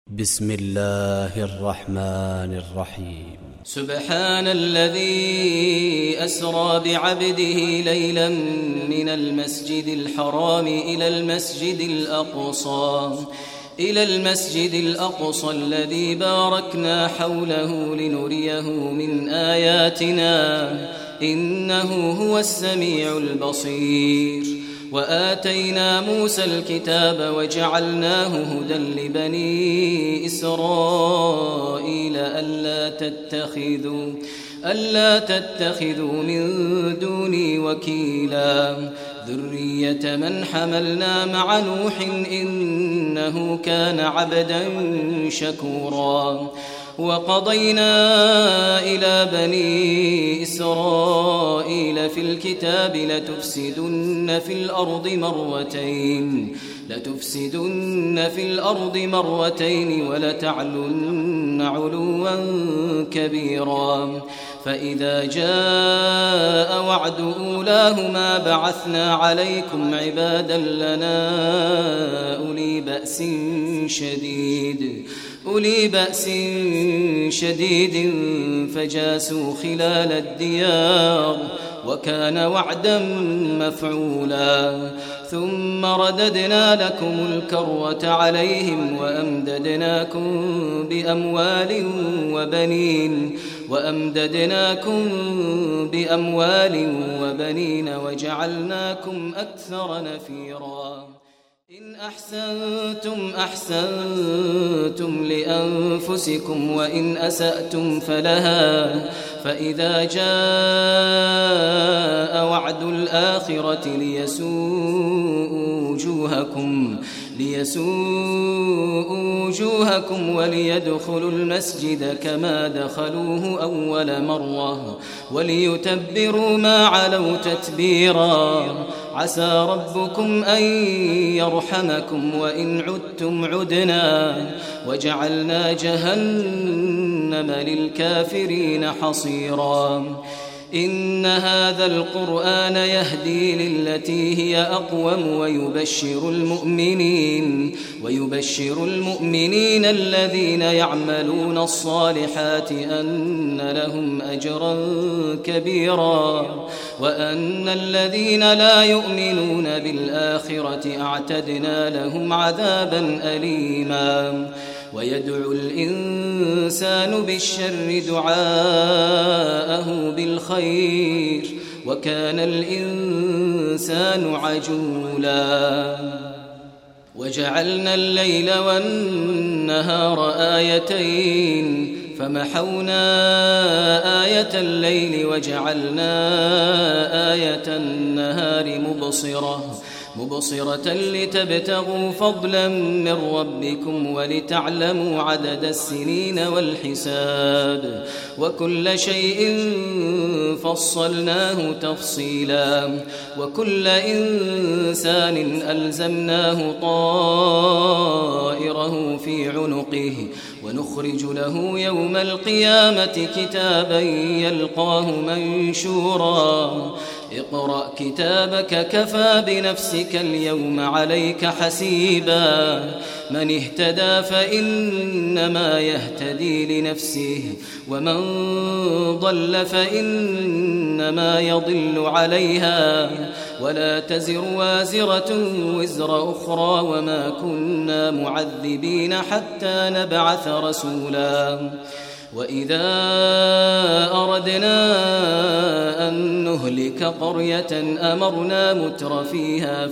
بسم الله الرحمن الرحيم. سبحان الذي أسرى بعبده ليلا من المسجد الحرام إلى المسجد الأقصى الذي باركنا حوله لنريه من آياتنا إنه هو السميع البصير. وآتينا موسى الكتاب وجعلناه هدى لبني إسرائيل ألا تتخذوا من دوني وكيلا ذرية من حملنا مع نوح إنه كان عبدا شكورا. وقضينا إلى بني إسرائيل في الكتاب لتفسدن في الأرض مرتين ولتعلن علوا كبيرا. فإذا جاء وعد أولاهما بعثنا عليكم عبادا لنا أولي بأس شديد فجاسوا خلال الديار وكان وعدا مفعولا. ثم رددنا لكم الكرة عليهم وأمددناكم بأموال وبنين وجعلناكم أكثر نفيرا. إن أحسنتم لأنفسكم وإن أسأتم فلها. فإذا جاء وعد الآخرة ليسوءوا وجوهكم وليدخلوا المسجد كما دخلوه أول مرة وليتبروا ما علوا تتبيرا. عسى ربكم أن يرحمكم وإن عدتم عدنا وجعلنا جهنم للكافرين حصيرا. إن هذا القرآن يهدي للتي هي أقوم ويبشر المؤمنين الذين يعملون الصالحات أن لهم أجرا كبيرا وأن الذين لا يؤمنون بالآخرة أعتدنا لهم عذابا أليما. ويدعو الإنسان بالشر دعاءه بالخير وكان الإنسان عجولا. وجعلنا الليل والنهار آيتين فمحونا آية الليل وجعلنا آية النهار مبصرة لتبتغوا فضلا من ربكم ولتعلموا عدد السنين والحساب وكل شيء فصلناه تفصيلا. وكل إنسان ألزمناه طائره في عنقه ونخرج له يوم القيامة كتابا يلقاه منشورا. اقرأ كتابك كفى بنفسك اليوم عليك حسيبا. من اهتدى فإنما يهتدي لنفسه ومن ضل فإنما يضل عليها ولا تزر وازرة وزر أخرى وما كنا معذبين حتى نبعث رسولا. وإذا أردنا أن نهلك قرية أمرنا متر فيها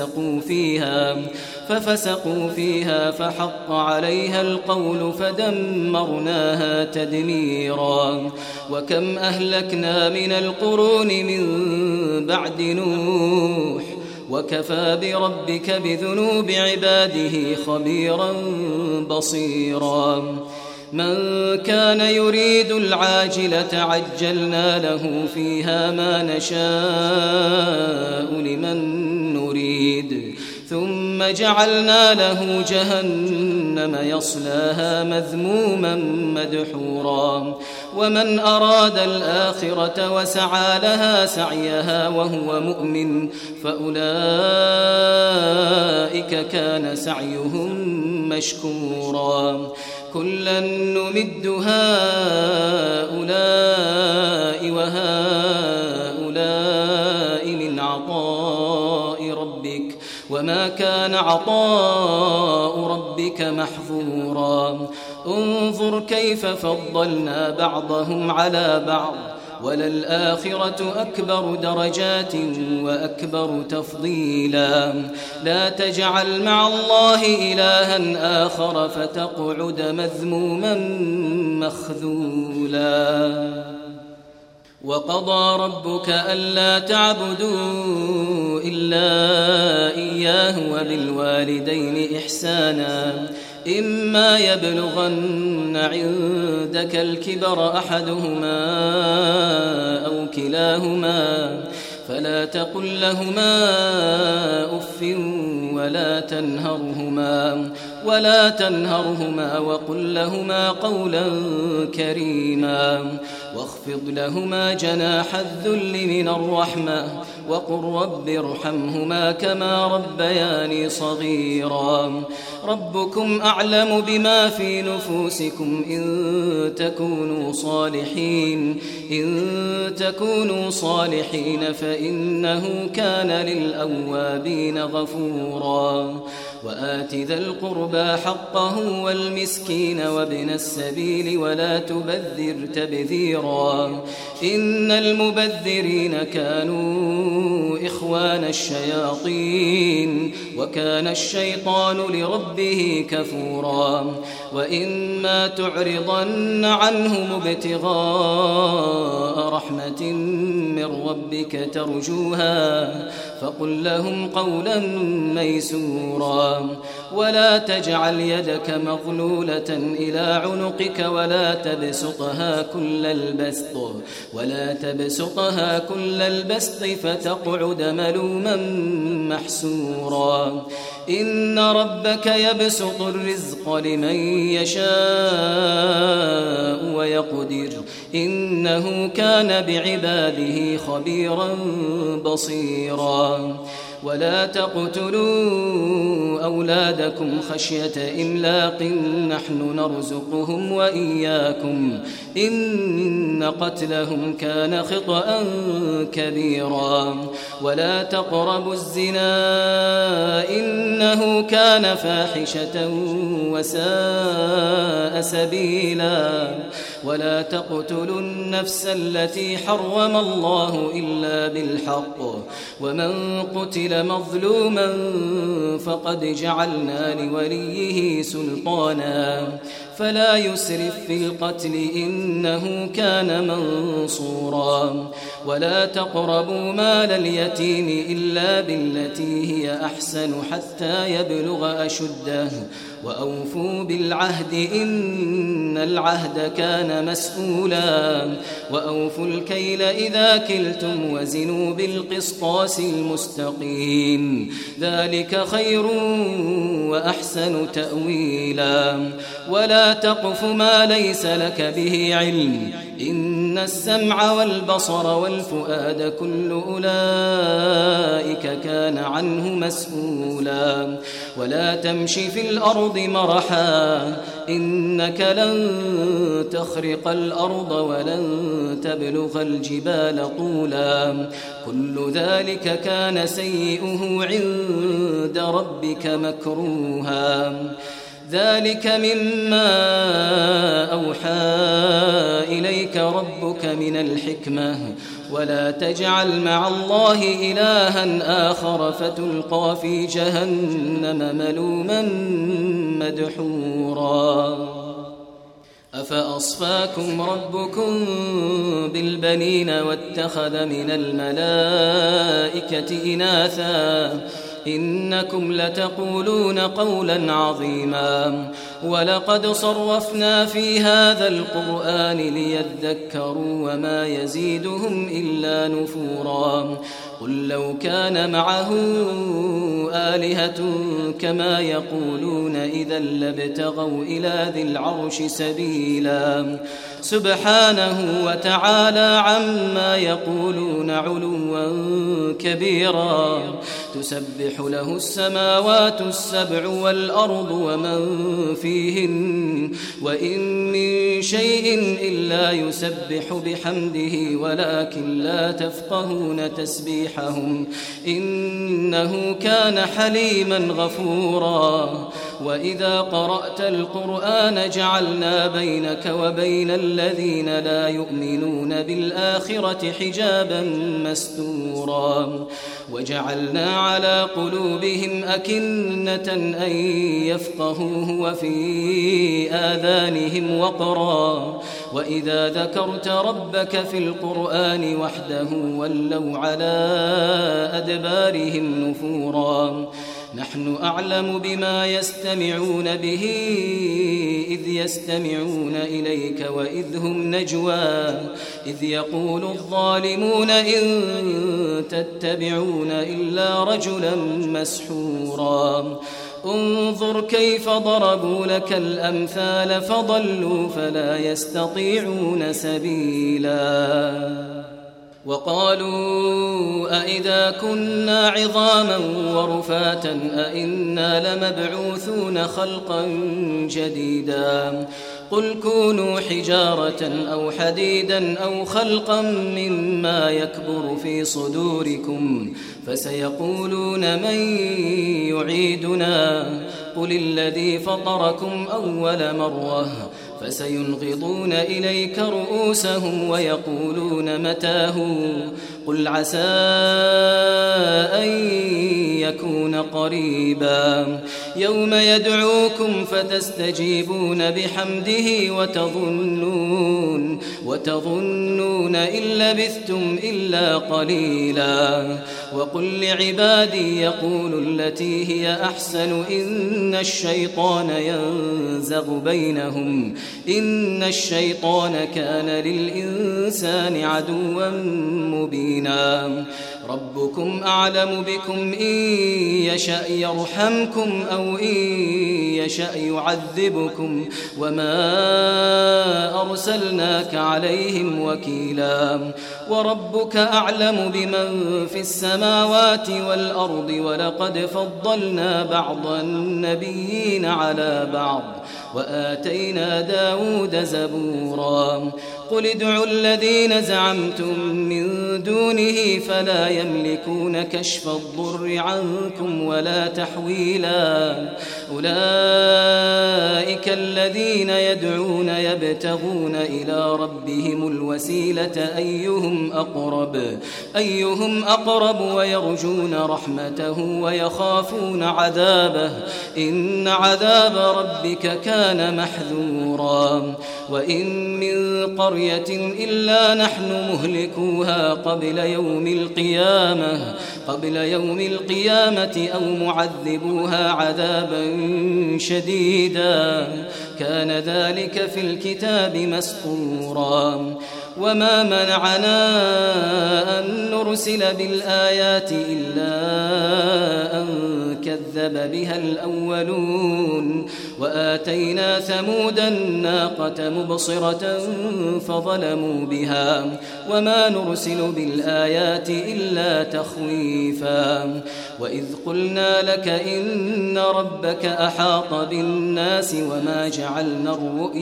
ففسقوا فيها فحق عليها القول فدمرناها تدميرا. وكم أهلكنا من القرون من بعد نوح وكفى بربك بذنوب عباده خبيرا بصيرا. من كان يريد العاجلة عجلنا له فيها ما نشاء لمن نريد ثم جعلنا له جهنم يصلاها مذموما مدحورا ومن أراد الآخرة وسعى لها سعيها وهو مؤمن فأولئك كان سعيهم مشكورا كلا نمد هؤلاء وهؤلاء من عطاء ربك وما كان عطاء ربك محظورا انظر كيف فضلنا بعضهم على بعض وللآخرة أكبر درجات وأكبر تفضيلا لا تجعل مع الله إلها آخر فتقعد مذموما مخذولا وقضى ربك ألا تعبدوا إلا إياه وبالوالدين إحسانا إما يبلغن عندك الكبر أحدهما أو كلاهما فلا تقل لهما أف ولا تنهرهما وقل لهما قولا كريما واخفض لهما جناح الذل من الرحمة وقل رب ارحمهما كما ربياني صغيرا ربكم أعلم بما في نفوسكم إن تكونوا صالحين فإنه كان للأوابين غفورا وآت ذا القربى حقه والمسكين وابن السبيل ولا تبذر تبذيرا إن المبذرين كانوا إخوان الشياطين وكان الشيطان لربه كفورا وإما تعرضن عنهم ابتغاء رحمة من ربك ترجوها فقل لهم قولا ميسورا ولا تجعل يدك مغلولة إلى عنقك ولا تبسطها كل البسط فتقعد ملوما محسورا إن ربك يبسط الرزق لمن يشاء ويقدر إنه كان بعباده خبيرا بصيرا ولا تقتلوا أولادكم خشية إملاق نحن نرزقهم وإياكم إن قتلهم كان خطأ كبيرا ولا تقربوا الزنا إنه كان فاحشة وساء سبيلا ولا تقتلوا النفس التي حرم الله إلا بالحق ومن قتل مظلوما فقد جعلنا لوليه سلطانا فلا يسرف في القتل إنه كان منصورا ولا تقربوا مال اليتيم إلا بالتي هي أحسن حتى يبلغ أشده وأوفوا بالعهد إن العهد كان مسؤولا وأوفوا الكيل إذا كلتم وزنوا بالقسطاس المستقيم ذلك خير وأحسن تأويلا ولا تقف ما ليس لك به علم إن السمع والبصر والفؤاد كل أولئك كان عنه مسؤولا ولا تمش في الأرض مرحا إنك لن تخرق الأرض ولن تبلغ الجبال طولا كل ذلك كان سيئه عند ربك مكروها ذلك مما أوحى إليك ربك من الحكمة ولا تجعل مع الله إلها آخر فتلقى في جهنم ملوما مدحورا أفأصفاكم ربكم بالبنين واتخذ من الملائكة إناثا إنكم لتقولون قولا عظيما ولقد صرفنا في هذا القرآن ليذكروا وما يزيدهم إلا نفورا قل لو كان معه آلهة كما يقولون إذا لابتغوا إلى ذي العرش سبيلا سبحانه وتعالى عما يقولون علوا كبيرا تسبح له السماوات السبع والأرض ومن فيهن وإن من شيء إلا يسبح بحمده ولكن لا تفقهون تسبيحهم إنه كان حليما غفورا وإذا قرأت القرآن جعلنا بينك وبين الذين لا يؤمنون بالآخرة حجابا مستورا وجعلنا على قلوبهم أكنة أن يفقهوه وفي آذانهم وقرا وإذا ذكرت ربك في القرآن وحده ولوا على أدبارهم نفورا نحن أعلم بما يستمعون به إذ يستمعون إليك وإذ هم نجوى إذ يقول الظالمون إن تتبعون إلا رجلا مسحورا انظر كيف ضربوا لك الأمثال فضلوا فلا يستطيعون سبيلا وقالوا أئذا كنا عظاما ورفاتا أئنا لمبعوثون خلقا جديدا قل كونوا حجارة أو حديدا أو خلقا مما يكبر في صدوركم فسيقولون من يعيدنا قل الذي فطركم أول مرة فسينغضون إليك رؤوسهم ويقولون متاه قل عسى أن يكون قريبا يوم يدعوكم فتستجيبون بحمده وتظنون إن لبثتم إلا قليلا وقل لعبادي يقولوا التي هي أحسن إن الشيطان ينزغ بينهم إن الشيطان كان للإنسان عدوا مبينا ربكم أعلم بكم إن يشأ يرحمكم أو إن يشأ يعذبكم وما أرسلناك عليهم وكيلا وربك أعلم بمن في السماوات والأرض ولقد فضلنا بعض النبيين على بعض وآتينا داود زبورا قل ادعوا الذين زعمتم من دونه فلا يملكون كشف الضر عنكم ولا تحويلا أولئك الذين يدعون يبتغون إلى ربهم الوسيلة أيهم أقرب ويرجون رحمته ويخافون عذابه إن عذاب ربك كان محذورا وإن من قرية إلا نحن مهلكوها قبل يوم القيامة أو معذبوها عذابا شديدا كان ذلك في الكتاب مسطورا وما منعنا أن نرسل بالآيات إلا أن كذب بها الأولون وآتينا ثمود الناقة مبصرة فظلموا بها وما نرسل بالآيات إلا تخويفا وإذ قلنا لك إن ربك أحاط بالناس وما جعلنا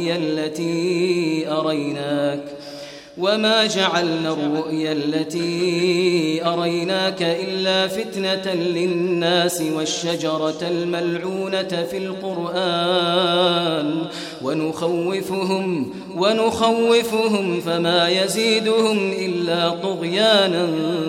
الرؤيا التي أريناك إلا فتنة للناس والشجرة الملعونة في القرآن ونخوفهم فما يزيدهم إلا طغيانا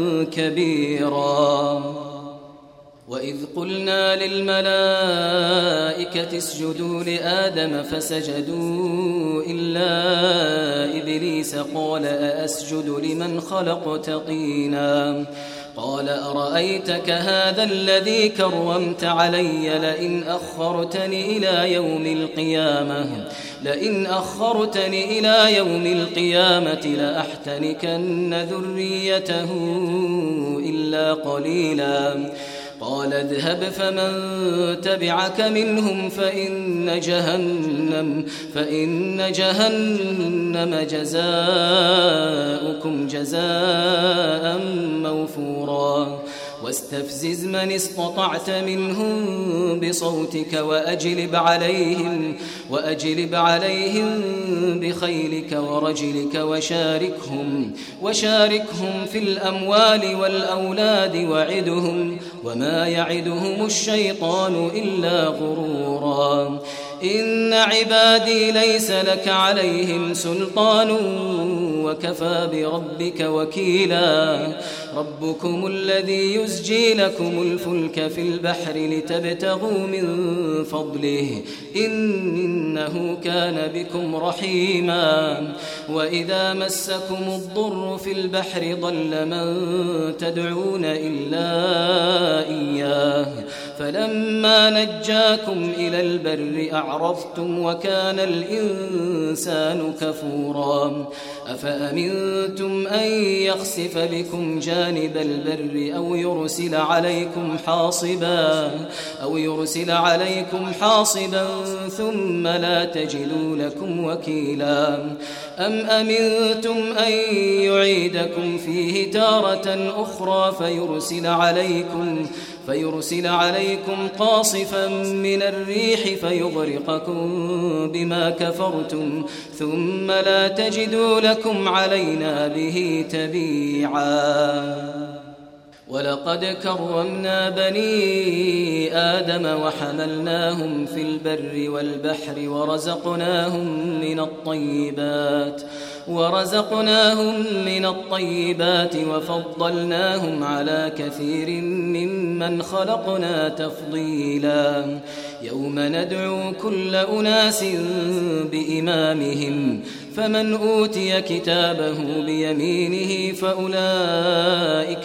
كبيرا وإذ قلنا للملائكة اسجدوا لآدم فسجدوا إلا إبليس قال أأسجد لمن خلقت طينا قال أرأيتك هذا الذي كرمت علي لئن أخرتني إلى يوم القيامة لئن أخرتني إلى يوم القيامة لأحتنكن ذريته إلا قليلا قال اذهب فمن تبعك منهم فإن جهنم جزاؤكم جزاء موفورا واستفزز من استطعت منهم بصوتك وأجلب عليهم بخيلك ورجلك وشاركهم في الأموال والأولاد وعدهم وما يعدهم الشيطان إلا غرورا إن عبادي ليس لك عليهم سلطان وكفى بربك وكيلا ربكم الذي يزجي لكم الفلك في البحر لتبتغوا من فضله إنه كان بكم رحيما وإذا مسكم الضر في البحر ضل من تدعون إلا إياه فلما نجاكم إلى البر أعرضتم وكان الإنسان كفورا أفأمنتم أن يخسف بكم جانب البر أو يرسل عليكم حاصبا ثم لا تجدوا لكم وكيلا أم أمنتم أن يعيدكم فيه تارة أخرى فيرسل عليكم قاصفا من الريح فيغرقكم بما كفرتم ثم لا تجدوا لكم علينا به تبيعا ولقد كرمنا بني آدم وحملناهم في البر والبحر ورزقناهم من الطيبات وفضلناهم على كثير ممن خلقنا تفضيلا يوم ندعو كل أناس بإمامهم فمن أوتي كتابه بيمينه فأولئك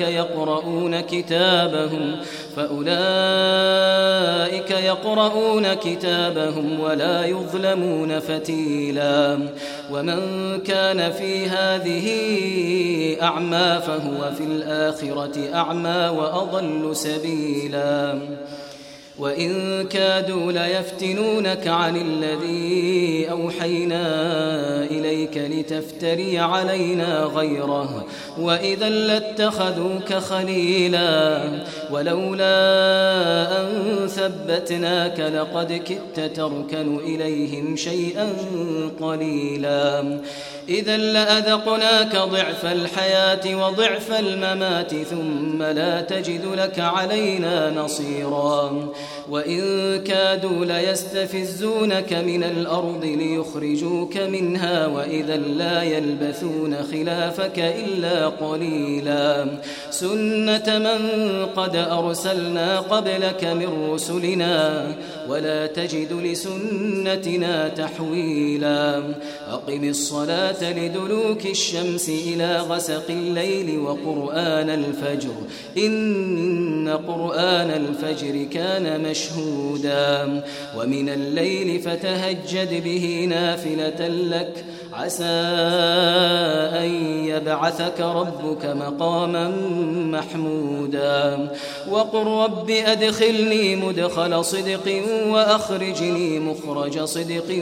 يقرؤون كتابهم ولا يظلمون فتيلا ومن كان في هذه أعمى فهو في الآخرة أعمى وأضل سبيلا وإن كادوا ليفتنونك عن الذي أوحينا إليك لتفتري علينا غيره وإذا لاتخذوك خليلا ولولا أن ثبتناك لقد كدت تركن إليهم شيئا قليلا إذا لأذقناك ضعف الحياة وضعف الممات ثم لا تجد لك علينا نصيرا وإن كادوا ليستفزونك من الأرض ليخرجوك منها وإذا لا يلبثون خلافك إلا قليلا سنة من قد أرسلنا قبلك من رسلنا ولا تجد لسنتنا تحويلا أقم الصلاة لدلوك الشمس إلى غسق الليل وقرآن الفجر إن قرآن الفجر كان مشهودا ومن الليل فتهجد به نافلة لك عسى أن يبعثك ربك مقاما محمودا وقل رب أدخلني مدخل صدق وأخرجني مخرج صدق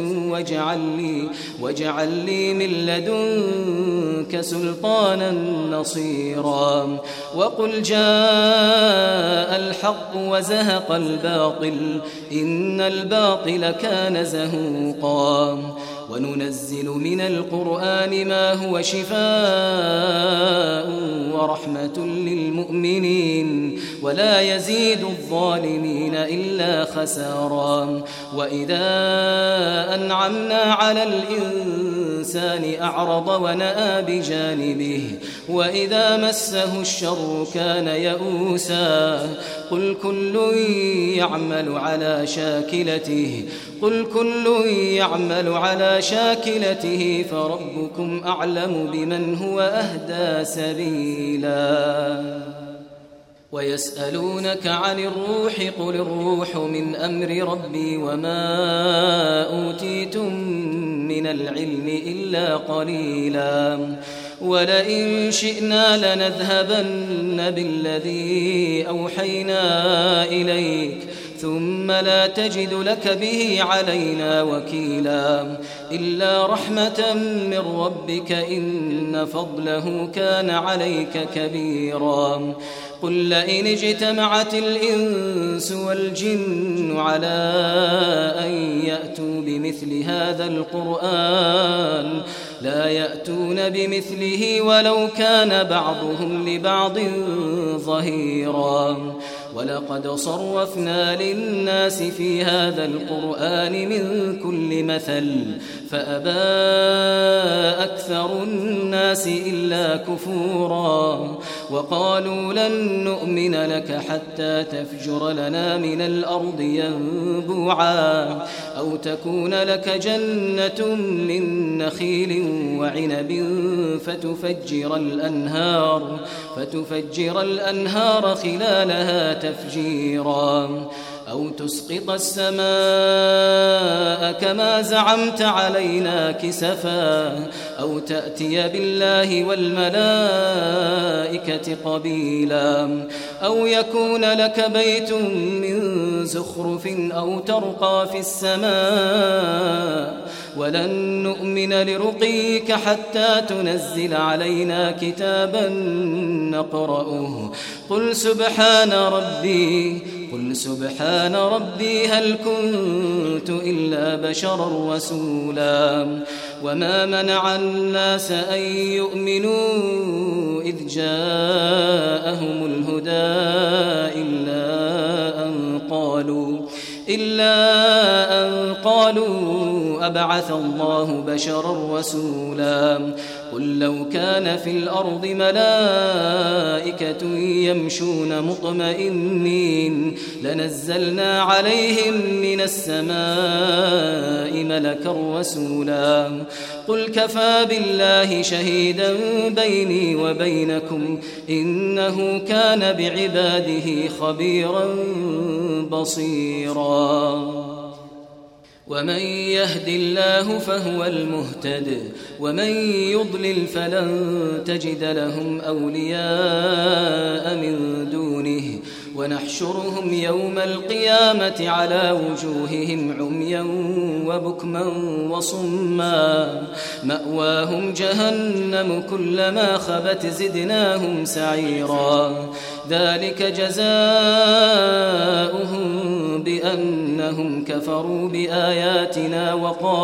واجعل لي من لدنك سلطانا نصيرا وقل جاء الحق وزهق الباطل إن الباطل كان زهوقا وننزل من القرآن ما هو شفاء ورحمة للمؤمنين ولا يزيد الظالمين إلا خسارا وإذا أنعمنا على الإنسان أعرض ونأى بجانبه وإذا مسه الشر كان يئوسا قل كل يعمل على شاكلته فربكم أعلم بمن هو أهدى سبيلا ويسألونك عن الروح قل الروح من أمر ربي وما أوتيتم العلم إلا قليلا ولئن شئنا لنذهبن بالذي أوحينا إليك ثم لا تجد لك به علينا وكيلا إلا رحمة من ربك إن فضله كان عليك كبيرا قل لئن اجتمعت الإنس والجن على أن يأتوا بمثل هذا القرآن لا يأتون بمثله ولو كان بعضهم لبعض ظهيرا ولقد صرفنا للناس في هذا القرآن من كل مثل فأبى أكثر الناس إلا كفورا وقالوا لن نؤمن لك حتى تفجر لنا من الأرض ينبوعا أو تكون لك جنة من نخيل وعنب فتفجر الأنهار خلالها تفجيرا أو تسقط السماء كما زعمت علينا كسفا أو تأتي بالله والملائكة قبيلا أو يكون لك بيت من زخرف أو ترقى في السماء ولن نؤمن لرقيك حتى تنزل علينا كتابا نقرأه قل سبحان ربي هل كنت إلا بشرا رسولا وما منع الناس أن يؤمنوا إذ جاءهم الهدى إلا أن قالوا أبعث الله بشرا رسولا قل لو كان في الأرض ملائكة يمشون مطمئنين لنزلنا عليهم من السماء ملكا رسولا قل كفى بالله شهيدا بيني وبينكم إنه كان بعباده خبيرا بصيرا ومن يهد الله فهو المهتد ومن يضلل فلن تجد لهم أولياء من دونه ونحشرهم يوم القيامة على وجوههم عميا وبكما وصما مأواهم جهنم كلما خبت زدناهم سعيرا ذلك جزاؤهم بأنهم كفروا بآياتنا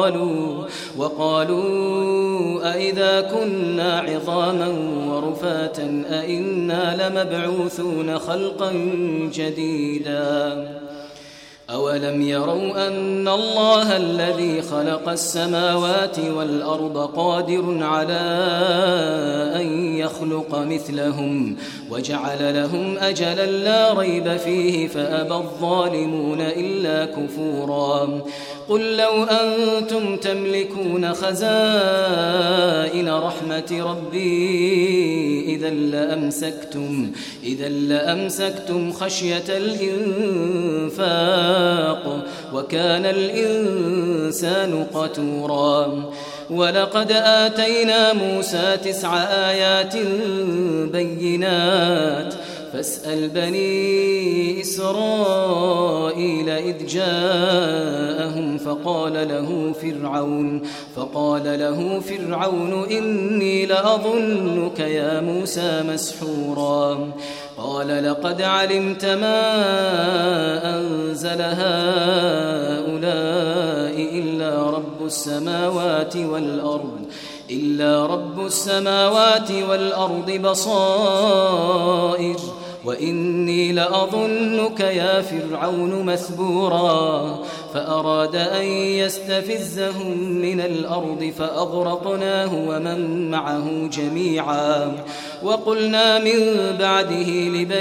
وقالوا أئذا كنا عظاما ورفاتا أئنا لمبعوثون خلقا جديدا أولم يروا أن الله الذي خلق السماوات والأرض قادر على أن يخلق مثلهم وجعل لهم أجلا لا ريب فيه فأبى الظالمون إلا كفورا قل لو أنتم تملكون خزائن رحمة ربي إذا لأمسكتم خشية الإنفاق وكان الإنسان قتورا ولقد آتينا موسى 9 آيات بينات فاسأل بني إسرائيل إذ جاءهم فقال له فرعون إني لأظنك يا موسى مسحورا قال لقد علمت ما أنزل هؤلاء إلا رب السماوات والأرض بصائر وإني لأظنك يا فرعون مثبورا فأراد أن يستفزهم من الأرض فأغرقناه ومن معه جميعا وقلنا من بعده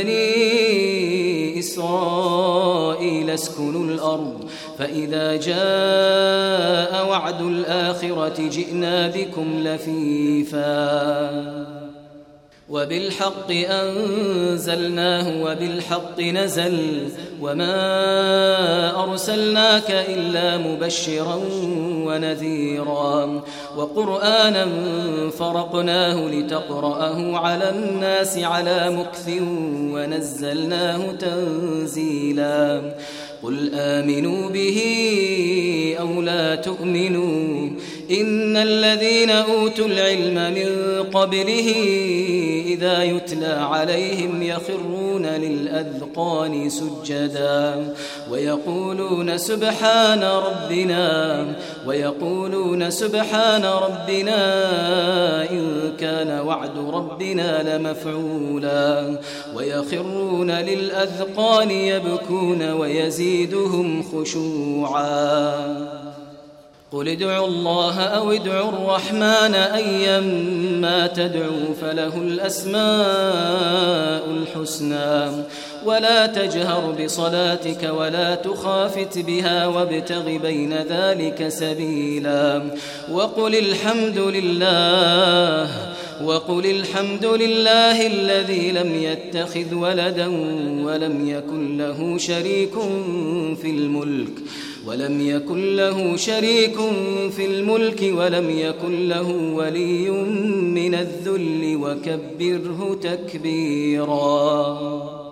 لبني إسرائيل اسكنوا الأرض فإذا جاء وعد الآخرة جئنا بكم لفيفا وبالحق أنزلناه وبالحق نزل وما أرسلناك إلا مبشرا ونذيرا وقرآنا فرقناه لتقرأه على الناس على مكث ونزلناه تنزيلا قل آمنوا به أو لا تؤمنوا إن الذين أوتوا العلم من قبله إذا يتلى عليهم يخرون للأذقان سجدا ويقولون سبحان ربنا إن كان وعد ربنا لمفعولا ويخرون للأذقان يبكون ويزيدهم خشوعا قل ادعوا الله أو ادعوا الرحمن أيما تدعوا فله الأسماء الحسنى ولا تجهر بصلاتك ولا تخافت بها وابتغ بين ذلك سبيلا وقل الحمد لله الذي لم يتخذ ولدا ولم يكن له شريك في الملك ولم يكن له ولي من الذل وكبره تكبيرا.